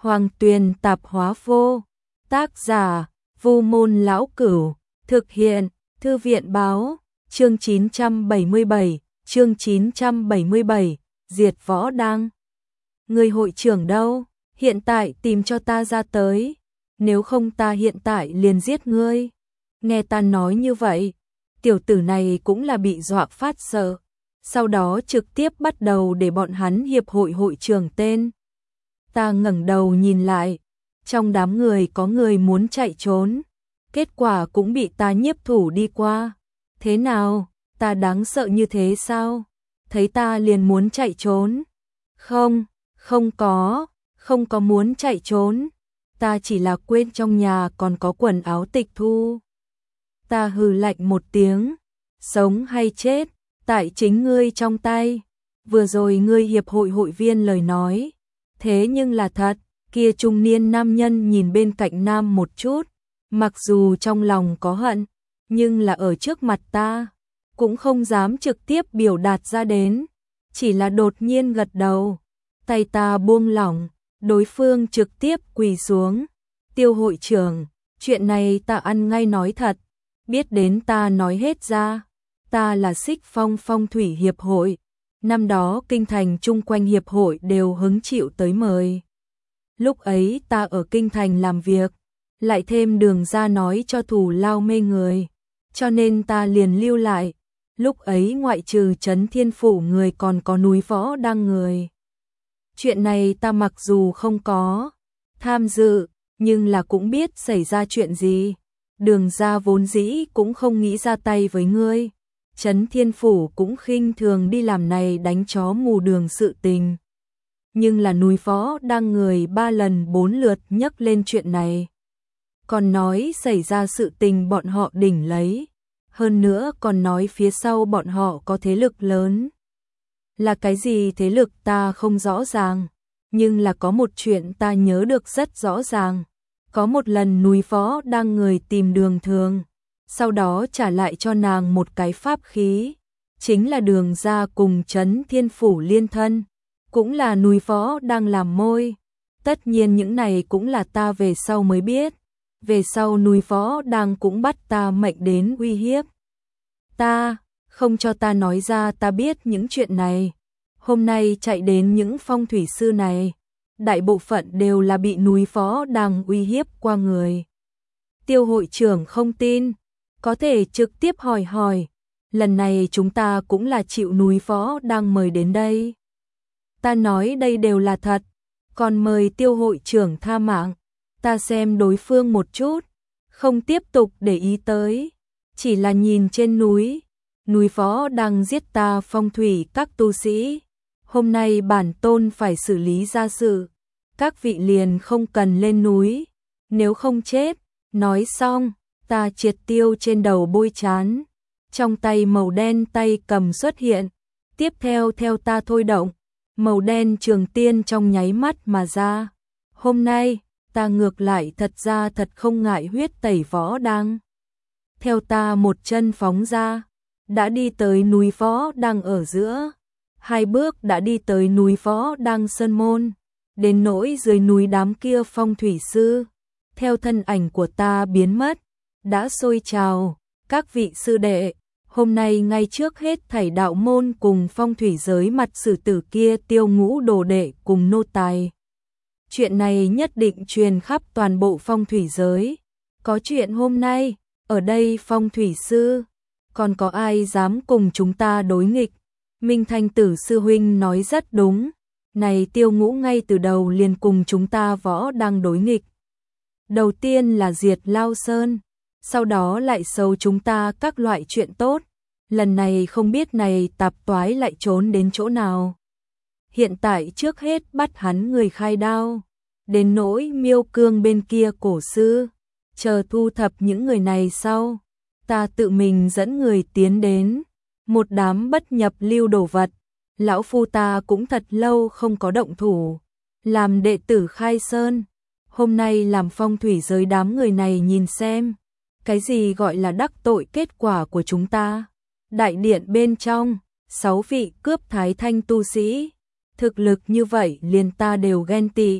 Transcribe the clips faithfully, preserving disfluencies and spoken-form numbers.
Hoàng Tuyền Tạp Hóa Vô. Tác giả: Vu Môn Lão Cửu. Thực hiện: Thư viện báo. Chương chín trăm bảy mươi bảy, chương chín trăm bảy mươi bảy, diệt võ đang. Người hội trưởng đâu? Hiện tại tìm cho ta ra tới. Nếu không ta hiện tại liền giết ngươi. Nghe ta nói như vậy, tiểu tử này cũng là bị dọa phát sợ. Sau đó trực tiếp bắt đầu để bọn hắn hiệp hội hội trưởng tên. Ta ngẩng đầu nhìn lại, trong đám người có người muốn chạy trốn, kết quả cũng bị ta nhiếp thủ đi qua. Thế nào, ta đáng sợ như thế sao? Thấy ta liền muốn chạy trốn? Không, không có, không có muốn chạy trốn. Ta chỉ là quên trong nhà còn có quần áo tịch thu. Ta hừ lạnh một tiếng, sống hay chết, tại chính ngươi trong tay. Vừa rồi ngươi hiệp hội hội viên lời nói, thế nhưng là thật. Kia trung niên nam nhân nhìn bên cạnh nam một chút, mặc dù trong lòng có hận, nhưng là ở trước mặt ta, cũng không dám trực tiếp biểu đạt ra đến, chỉ là đột nhiên gật đầu. Tay ta buông lỏng, đối phương trực tiếp quỳ xuống. Tiêu hội trưởng, chuyện này ta ăn ngay nói thật, biết đến ta nói hết ra. Ta là Xích Phong Phong Thủy Hiệp hội, năm đó kinh thành chung quanh hiệp hội đều hứng chịu tới mời. Lúc ấy ta ở kinh thành làm việc, lại thêm đường ra nói cho thù lao mê người, cho nên ta liền lưu lại. Lúc ấy ngoại trừ Trấn Thiên Phủ người còn có núi võ đang người. Chuyện này ta mặc dù không có tham dự, nhưng là cũng biết xảy ra chuyện gì. Đường ra vốn dĩ cũng không nghĩ ra tay với ngươi. Trấn Thiên Phủ cũng khinh thường đi làm này đánh chó mù đường sự tình. Nhưng là núi võ đang người ba lần bốn lượt nhắc lên chuyện này. Còn nói xảy ra sự tình bọn họ đỉnh lấy. Hơn nữa còn nói phía sau bọn họ có thế lực lớn. Là cái gì thế lực ta không rõ ràng. Nhưng là có một chuyện ta nhớ được rất rõ ràng. Có một lần núi võ đang người tìm Đường Thường, sau đó trả lại cho nàng một cái pháp khí. Chính là Đường ra cùng Trấn Thiên Phủ liên thân. Cũng là núi võ đang làm môi. Tất nhiên những này cũng là ta về sau mới biết. Về sau núi võ đang cũng bắt ta mệnh đến uy hiếp ta, không cho ta nói ra ta biết những chuyện này. Hôm nay chạy đến những phong thủy sư này, đại bộ phận đều là bị núi võ đang uy hiếp qua người. Tiêu hội trưởng không tin, có thể trực tiếp hỏi hỏi. Lần này chúng ta cũng là chịu núi võ đang mời đến đây. Ta nói đây đều là thật, còn mời tiêu hội trưởng tha mạng. Ta xem đối phương một chút, không tiếp tục để ý tới, chỉ là nhìn trên núi, núi võ đang giết ta phong thủy các tu sĩ. Hôm nay bản tôn phải xử lý gia sự, các vị liền không cần lên núi, nếu không chết. Nói xong, ta triệt tiêu trên đầu bôi chán, trong tay màu đen tay cầm xuất hiện, tiếp theo theo ta thôi động, màu đen trường tiên trong nháy mắt mà ra. Hôm nay, ta ngược lại thật ra thật không ngại huyết tẩy võ đang. Theo ta một chân phóng ra, đã đi tới núi võ đang ở giữa. Hai bước đã đi tới núi võ đang sơn môn, đến nỗi dưới núi đám kia phong thủy sư. Theo thân ảnh của ta biến mất, đã xôi trào, các vị sư đệ. Hôm nay ngay trước hết thảy đạo môn cùng phong thủy giới mặt sử tử kia tiêu ngũ đồ đệ cùng nô tài. Chuyện này nhất định truyền khắp toàn bộ phong thủy giới. Có chuyện hôm nay, ở đây phong thủy sư, còn có ai dám cùng chúng ta đối nghịch? Minh Thanh Tử sư huynh nói rất đúng, này tiêu ngũ ngay từ đầu liền cùng chúng ta võ đang đối nghịch. Đầu tiên là diệt Lao Sơn, sau đó lại sầu chúng ta các loại chuyện tốt. Lần này không biết này tạp toái lại trốn đến chỗ nào. Hiện tại trước hết bắt hắn người khai đao. Đến nỗi Miêu Cương bên kia cổ sư, chờ thu thập những người này sau, ta tự mình dẫn người tiến đến. Một đám bất nhập lưu đồ vật, lão phu ta cũng thật lâu không có động thủ. Làm đệ tử khai sơn, hôm nay làm phong thủy giới đám người này nhìn xem, cái gì gọi là đắc tội kết quả của chúng ta. Đại điện bên trong, sáu vị cướp thái thanh tu sĩ, thực lực như vậy liền ta đều ghen tị.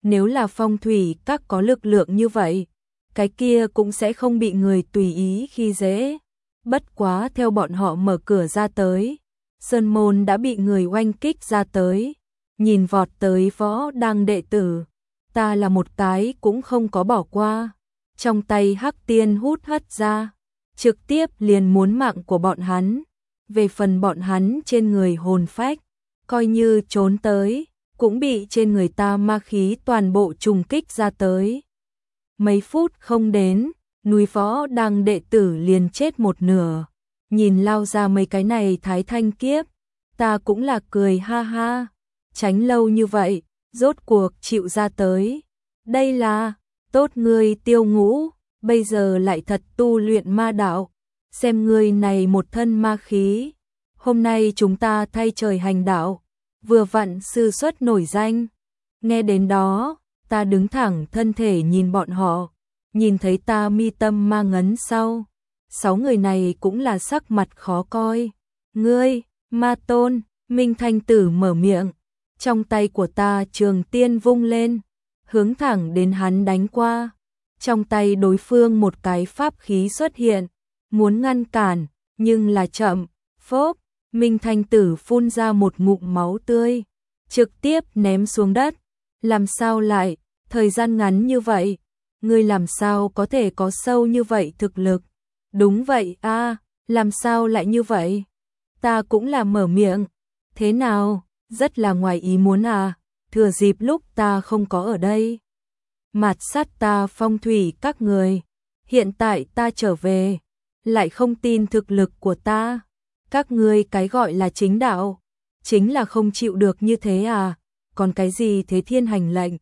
Nếu là phong thủy các có lực lượng như vậy, cái kia cũng sẽ không bị người tùy ý khi dễ. Bất quá theo bọn họ mở cửa ra tới, sơn môn đã bị người oanh kích ra tới, nhìn vọt tới võ đang đệ tử, ta là một cái cũng không có bỏ qua, trong tay hắc tiên hút hất ra, trực tiếp liền muốn mạng của bọn hắn, về phần bọn hắn trên người hồn phách, coi như trốn tới, cũng bị trên người ta ma khí toàn bộ trùng kích ra tới. Mấy phút không đến, núi võ đang đệ tử liền chết một nửa, nhìn lao ra mấy cái này thái thanh kiếp, ta cũng là cười ha ha, tránh lâu như vậy, rốt cuộc chịu ra tới. Đây là, tốt ngươi Tiêu Ngũ, bây giờ lại thật tu luyện ma đạo, xem ngươi này một thân ma khí, hôm nay chúng ta thay trời hành đạo, vừa vặn sư xuất nổi danh. Nghe đến đó, ta đứng thẳng thân thể nhìn bọn họ, nhìn thấy ta mi tâm ma ngấn sau, sáu người này cũng là sắc mặt khó coi. Ngươi, ma tôn, Minh Thanh Tử mở miệng, trong tay của ta trường tiên vung lên, hướng thẳng đến hắn đánh qua. Trong tay đối phương một cái pháp khí xuất hiện, muốn ngăn cản, nhưng là chậm, phốp, Minh Thanh Tử phun ra một ngụm máu tươi, trực tiếp ném xuống đất. Làm sao lại, thời gian ngắn như vậy, ngươi làm sao có thể có sâu như vậy thực lực? Đúng vậy a, à, làm sao lại như vậy? Ta cũng là mở miệng, thế nào, rất là ngoài ý muốn à, thừa dịp lúc ta không có ở đây. Mạt sát ta phong thủy các người, hiện tại ta trở về, lại không tin thực lực của ta. Các ngươi cái gọi là chính đạo, chính là không chịu được như thế à, còn cái gì thế thiên hành lệnh.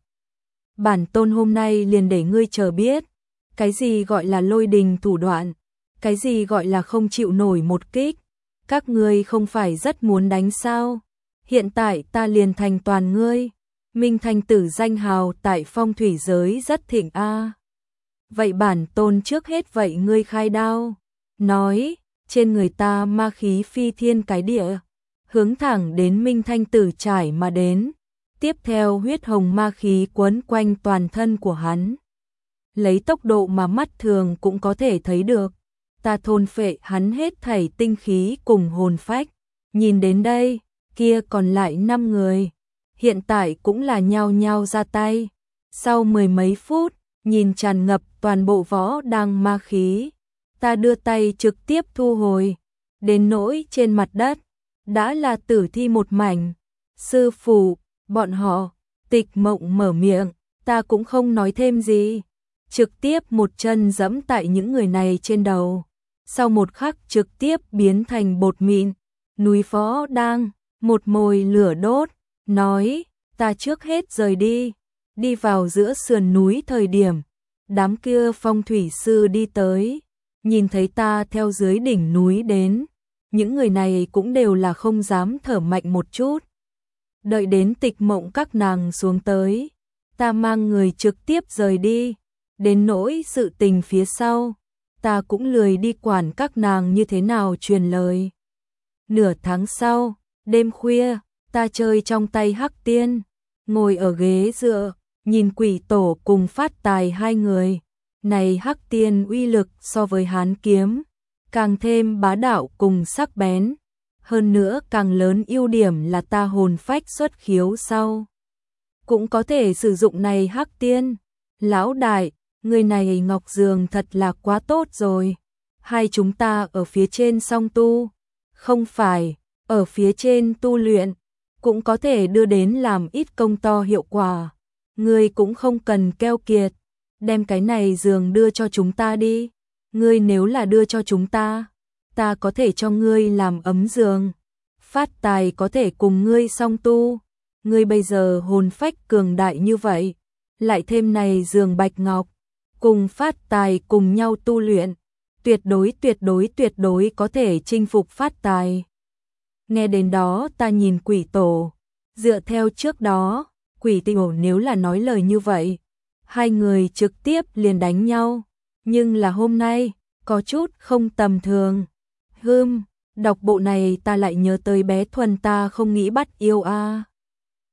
Bản tôn hôm nay liền để ngươi chờ biết, cái gì gọi là lôi đình thủ đoạn, cái gì gọi là không chịu nổi một kích. Các ngươi không phải rất muốn đánh sao, hiện tại ta liền thành toàn ngươi. Minh Thanh Tử danh hào tại phong thủy giới rất thịnh a. À. Vậy bản tôn trước hết vậy ngươi khai đao. Nói, trên người ta ma khí phi thiên cái địa, hướng thẳng đến Minh Thanh Tử trải mà đến. Tiếp theo huyết hồng ma khí quấn quanh toàn thân của hắn. Lấy tốc độ mà mắt thường cũng có thể thấy được, ta thôn phệ hắn hết thảy tinh khí cùng hồn phách. Nhìn đến đây, kia còn lại năm người, hiện tại cũng là nhao nhao ra tay. Sau mười mấy phút, nhìn tràn ngập toàn bộ võ đang ma khí, ta đưa tay trực tiếp thu hồi, đến nỗi trên mặt đất, đã là tử thi một mảnh. Sư phụ, bọn họ, Tịch Mộng mở miệng, ta cũng không nói thêm gì, trực tiếp một chân giẫm tại những người này trên đầu, sau một khắc trực tiếp biến thành bột mịn. Núi Võ đang, một mồi lửa đốt, nói, ta trước hết rời đi, đi vào giữa sườn núi thời điểm, đám kia phong thủy sư đi tới, nhìn thấy ta theo dưới đỉnh núi đến, những người này cũng đều là không dám thở mạnh một chút. Đợi đến Tịch Mộng các nàng xuống tới, ta mang người trực tiếp rời đi, đến nỗi sự tình phía sau, ta cũng lười đi quản các nàng như thế nào truyền lời. Nửa tháng sau, đêm khuya, ta chơi trong tay hắc tiên, ngồi ở ghế dựa, nhìn Quỷ Tổ cùng Phát Tài hai người. Này hắc tiên uy lực so với hán kiếm, càng thêm bá đạo cùng sắc bén. Hơn nữa càng lớn ưu điểm là ta hồn phách xuất khiếu sau, cũng có thể sử dụng này hắc tiên. Lão đại, người này Ngọc Dường thật là quá tốt rồi. Hai chúng ta ở phía trên song tu, không phải, ở phía trên tu luyện, cũng có thể đưa đến làm ít công to hiệu quả. Ngươi cũng không cần keo kiệt, đem cái này giường đưa cho chúng ta đi. Ngươi nếu là đưa cho chúng ta, ta có thể cho ngươi làm ấm giường. Phát Tài có thể cùng ngươi song tu. Ngươi bây giờ hồn phách cường đại như vậy, lại thêm này giường bạch ngọc, cùng Phát Tài cùng nhau tu luyện, tuyệt đối tuyệt đối tuyệt đối có thể chinh phục Phát Tài. Nghe đến đó ta nhìn Quỷ Tổ, dựa theo trước đó, Quỷ Tổ nếu là nói lời như vậy, hai người trực tiếp liền đánh nhau, nhưng là hôm nay, có chút không tầm thường. Hừm, đọc bộ này ta lại nhớ tới bé Thuần ta không nghĩ bắt yêu a. À.